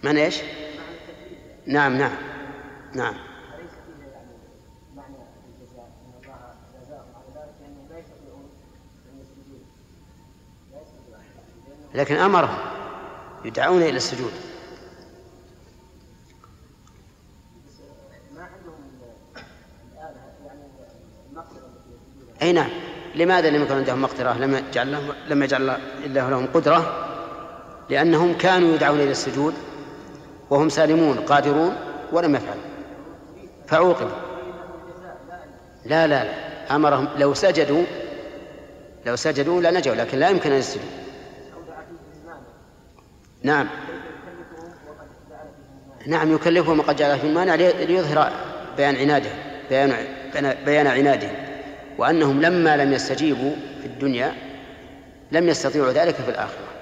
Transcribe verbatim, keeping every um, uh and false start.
من إيش؟ نعم نعم نعم. لكن أمرهم يدعون إلى السجود. أي نعم. لماذا لم يكن عندهم مقدرة؟ لم يجعل لهم لم يجعل الله لهم قدرة، لأنهم كانوا يدعون إلى السجود وهم سالمون قادرون ولم يفعلوا فعوقبوا. لا لا لا، أمرهم لو سجدوا لو سجدوا لنجوا، لكن لا يمكن أن يسجدوا. نعم نعم يكلفهم وقد جعل في المانع ليظهر بيان عناده بيان بيان عنادهم، وأنهم لما لم يستجيبوا في الدنيا لم يستطيعوا ذلك في الآخرة.